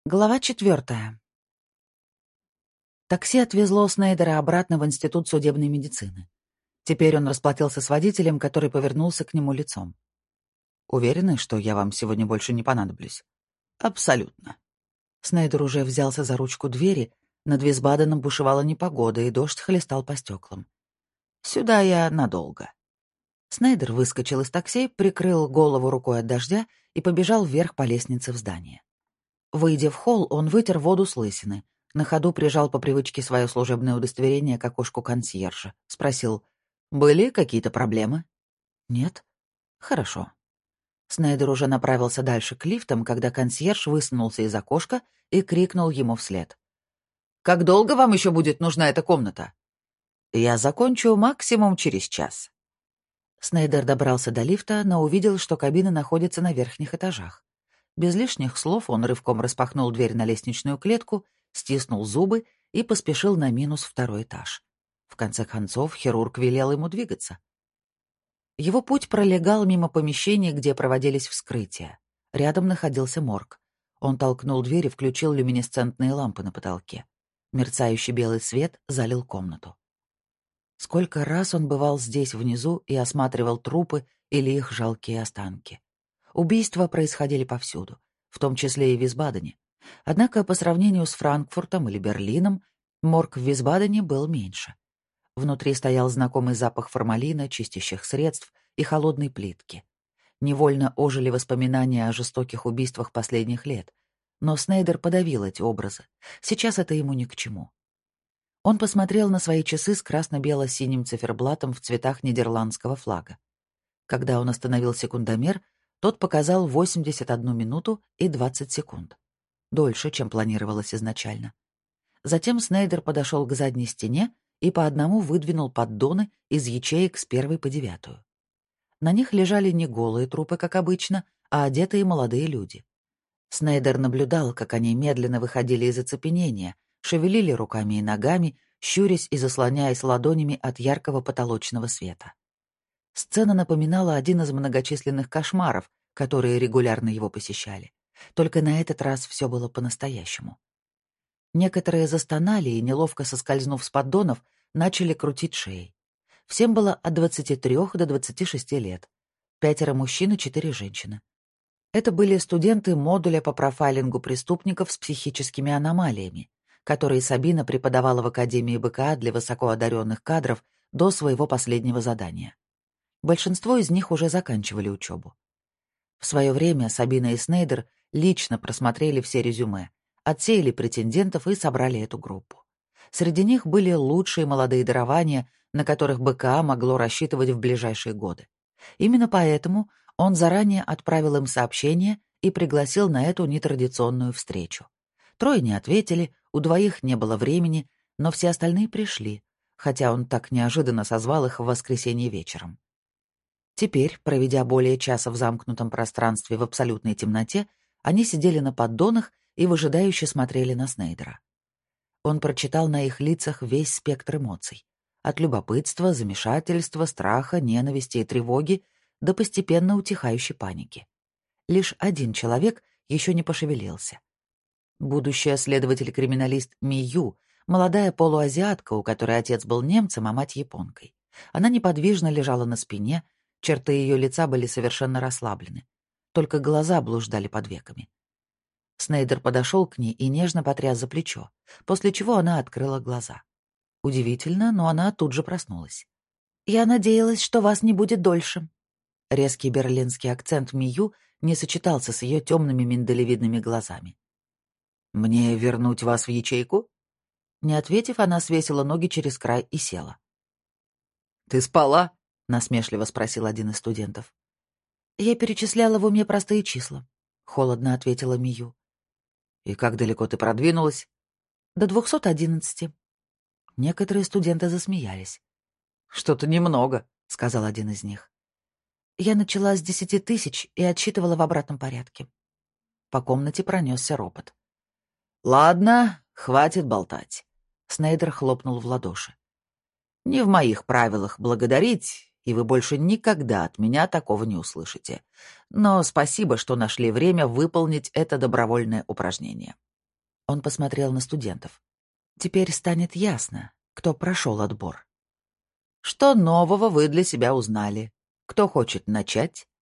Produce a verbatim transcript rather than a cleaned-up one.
Глава четвертая. Такси отвезло Снейдера обратно в Институт судебной медицины. Теперь он расплатился с водителем, который повернулся к нему лицом. «Уверены, что я вам сегодня больше не понадоблюсь?» «Абсолютно». Снейдер уже взялся за ручку двери, над Висбаденом бушевала непогода, и дождь хлестал по стеклам. «Сюда я надолго». Снейдер выскочил из такси, прикрыл голову рукой от дождя и побежал вверх по лестнице в здание. Выйдя в холл, он вытер воду с лысины. На ходу прижал по привычке свое служебное удостоверение к окошку консьержа. Спросил, «Были какие-то проблемы?» «Нет». «Хорошо». Снейдер уже направился дальше к лифтам, когда консьерж высунулся из окошка и крикнул ему вслед. «Как долго вам еще будет нужна эта комната?» «Я закончу максимум через час». Снейдер добрался до лифта, но увидел, что кабины находятся на верхних этажах. Без лишних слов он рывком распахнул дверь на лестничную клетку, стиснул зубы и поспешил на минус второй этаж. В конце концов, хирург велел ему двигаться. Его путь пролегал мимо помещений, где проводились вскрытия. Рядом находился морг. Он толкнул дверь и включил люминесцентные лампы на потолке. Мерцающий белый свет залил комнату. Сколько раз он бывал здесь внизу и осматривал трупы или их жалкие останки. Убийства происходили повсюду, в том числе и в Висбадене. Однако по сравнению с Франкфуртом или Берлином, морг в Висбадене был меньше. Внутри стоял знакомый запах формалина, чистящих средств и холодной плитки. Невольно ожили воспоминания о жестоких убийствах последних лет. Но Снейдер подавил эти образы. Сейчас это ему ни к чему. Он посмотрел на свои часы с красно-бело-синим циферблатом в цветах нидерландского флага. Когда он остановил секундомер, тот показал восемьдесят одну минуту и двадцать секунд. Дольше, чем планировалось изначально. Затем Снейдер подошел к задней стене и по одному выдвинул поддоны из ячеек с первой по девятую. На них лежали не голые трупы, как обычно, а одетые молодые люди. Снейдер наблюдал, как они медленно выходили из оцепенения, шевелили руками и ногами, щурясь и заслоняясь ладонями от яркого потолочного света. Сцена напоминала один из многочисленных кошмаров, которые регулярно его посещали. Только на этот раз все было по-настоящему. Некоторые застонали и, неловко соскользнув с поддонов, начали крутить шеи. Всем было от двадцати трёх до двадцати шести лет. Пятеро мужчин и четыре женщины. Это были студенты модуля по профайлингу преступников с психическими аномалиями, которые Сабина преподавала в Академии БКА для высокоодаренных кадров до своего последнего задания. Большинство из них уже заканчивали учебу. В свое время Сабина и Снейдер лично просмотрели все резюме, отсеяли претендентов и собрали эту группу. Среди них были лучшие молодые дарования, на которых БКА могло рассчитывать в ближайшие годы. Именно поэтому он заранее отправил им сообщение и пригласил на эту нетрадиционную встречу. Трое не ответили, у двоих не было времени, но все остальные пришли, хотя он так неожиданно созвал их в воскресенье вечером. Теперь, проведя более часа в замкнутом пространстве в абсолютной темноте, они сидели на поддонах и выжидающе смотрели на Снейдера. Он прочитал на их лицах весь спектр эмоций. От любопытства, замешательства, страха, ненависти и тревоги до постепенно утихающей паники. Лишь один человек еще не пошевелился. Будущая следователь-криминалист Мию, молодая полуазиатка, у которой отец был немцем, а мать японкой. Она неподвижно лежала на спине, черты ее лица были совершенно расслаблены. Только глаза блуждали под веками. Снейдер подошел к ней и нежно потряс за плечо, после чего она открыла глаза. Удивительно, но она тут же проснулась. «Я надеялась, что вас не будет дольше». Резкий берлинский акцент Мию не сочетался с ее темными миндалевидными глазами. «Мне вернуть вас в ячейку?» Не ответив, она свесила ноги через край и села. «Ты спала?» — насмешливо спросил один из студентов. «Я перечисляла в уме простые числа», — холодно ответила Мию. «И как далеко ты продвинулась?» «До двухсот одиннадцати». Некоторые студенты засмеялись. «Что-то немного», — сказал один из них. «Я начала с десяти тысяч и отсчитывала в обратном порядке». По комнате пронесся ропот. «Ладно, хватит болтать», — Снейдер хлопнул в ладоши. «Не в моих правилах благодарить, и вы больше никогда от меня такого не услышите. Но спасибо, что нашли время выполнить это добровольное упражнение. Он посмотрел на студентов. Теперь станет ясно, кто прошел отбор. Что нового вы для себя узнали? Кто хочет начать?